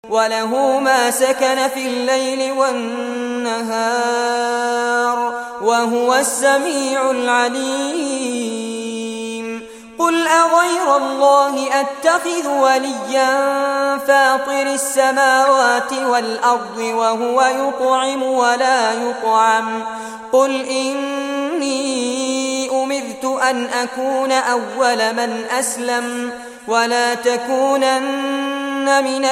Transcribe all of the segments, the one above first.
وله ما سكن في الليل والنهار وهو السميع العليم قل أغير الله أتخذ وليا فاطر السماوات والأرض وهو يطعم ولا يطعم قل إني أمرت أن أكون أول من أسلم ولا تكونن من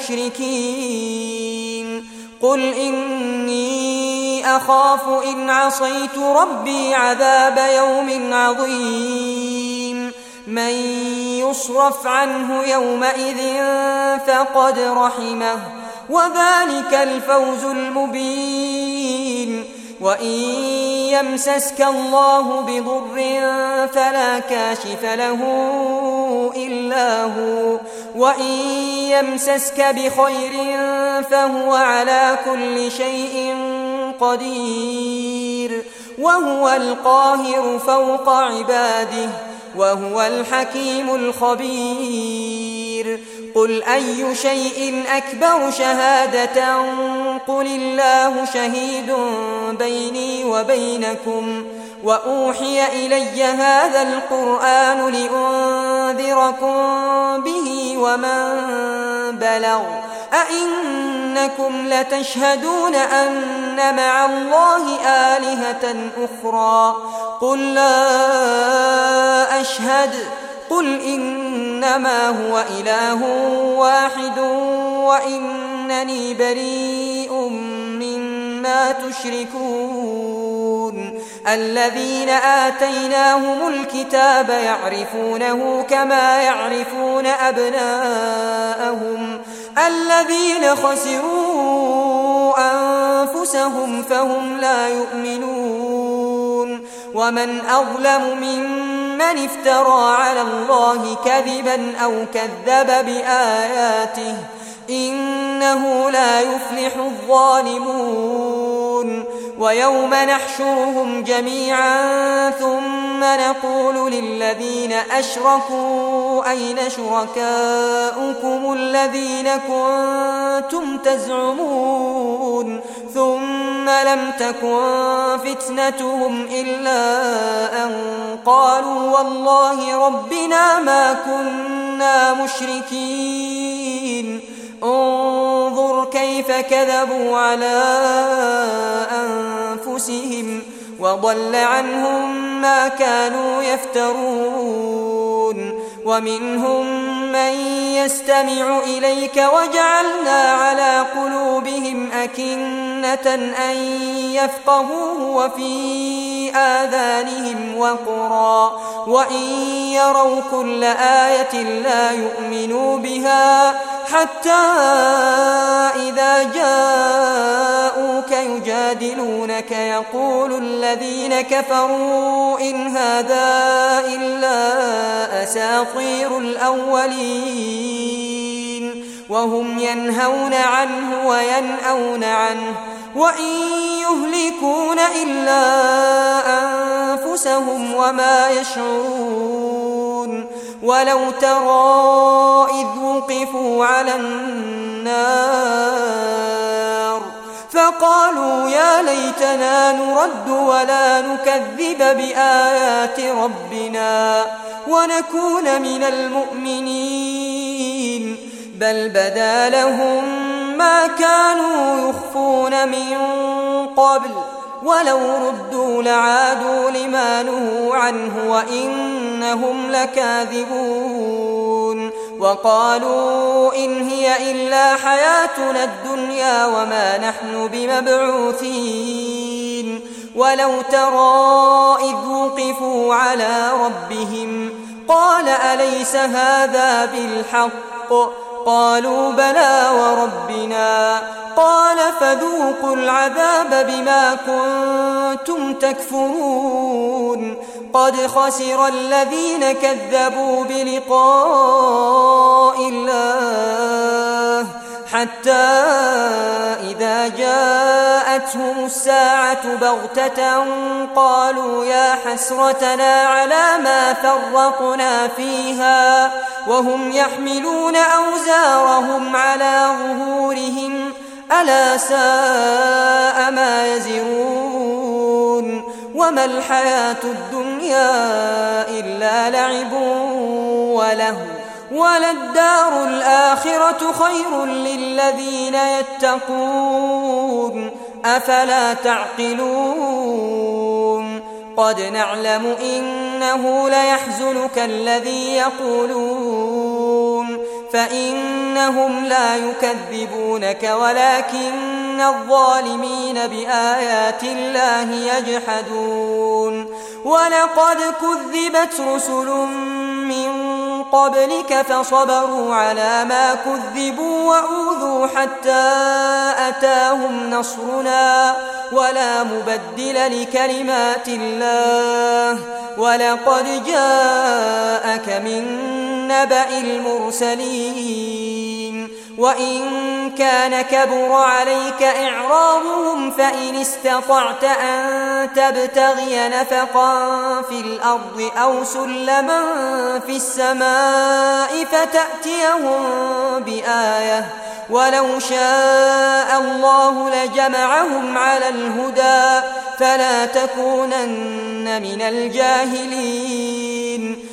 المشركين قل إني أخاف إن عصيت ربي عذاب يوم عظيم من يصرف عنه يومئذ فقد رحمه وذلك الفوز المبين وإن يمسسك الله بضر فلا كاشف له إلا هو وإن يمسسك بخير فهو على كل شيء قدير وهو القاهر فوق عباده وهو الحكيم الخبير قل أي شيء أكبر شهادة قل الله شهيد بيني وبينكم وأوحي إلي هذا القرآن لأنذركم به ومن بلغ أئنكم لتشهدون أن مع الله آلهة أخرى قل لا أشهد قل إنما هو إله واحد وإنني بريء مما تشركون الذين آتيناهم الكتاب يعرفونه كما يعرفون أبناءهم الذين خسروا أنفسهم فهم لا يؤمنون ومن أظلم ممن افترى على الله كذبا أو كذب بآياته إنه لا يفلح الظالمون ويوم نحشرهم جميعا ثم نقول للذين أشركوا أين شركاؤكم الذين كنتم تزعمون ثم لم تكن فتنتهم إلا أن قالوا والله ربنا ما كنا مشركين انظر كيف كذبوا على أنفسهم وضل عنهم ما كانوا يفترون ومنهم من يستمع إليك وجعلنا على قلوبهم أكنة أن يفقهوه وفي آذانهم وقرا وإن يروا كل آية لا يؤمنوا بها حتى إذا جاءوك يجادلونك يقول الذين كفروا إن هذا إلا أساطير الأولين وهم ينهون عنه وينأون عنه وإن يهلكون إلا أنفسهم وما يشعرون ولو ترى إذ وقفوا على النار فقالوا يا ليتنا نرد ولا نكذب بآيات ربنا ونكون من المؤمنين بل بدا لهم ما كانوا يخفون من قبل ولو ردوا لعادوا لما نهوا عنه وإنهم لكاذبون وقالوا إن هي إلا حياتنا الدنيا وما نحن بمبعوثين ولو ترى إذ وقفوا على ربهم قال أليس هذا بالحق قالوا بلى وربنا قال فذوقوا العذاب بما كنتم تكفرون قد خسر الذين كذبوا بلقاء الله حتى إذا جاءتهم فأتتهم الساعة بغتة قالوا يا حسرتنا على ما فرطنا فيها وهم يحملون أوزارهم على ظهورهم ألا ساء ما يزرون وما الحياة الدنيا إلا لعب ولهو وللدار الآخرة خير للذين يتقون أفلا تعقلون قد نعلم إنه ليحزنك الذي يقولون فإنهم لا يكذبونك ولكن الظالمين بآيات الله يجحدون ولقد كذبت رسل من قبلك فصبروا على ما كذبوا وأوذوا حتى أتاهم نصرنا ولا مبدل لكلمات الله ولقد جاءك من نبأ المرسلين وإن كان كبر عليك إعراضهم فإن استطعت أن تبتغي نفقا في الأرض أو سلما في السماء فتأتيهم بآية ولو شاء الله لجمعهم على الهدى فلا تكونن من الجاهلين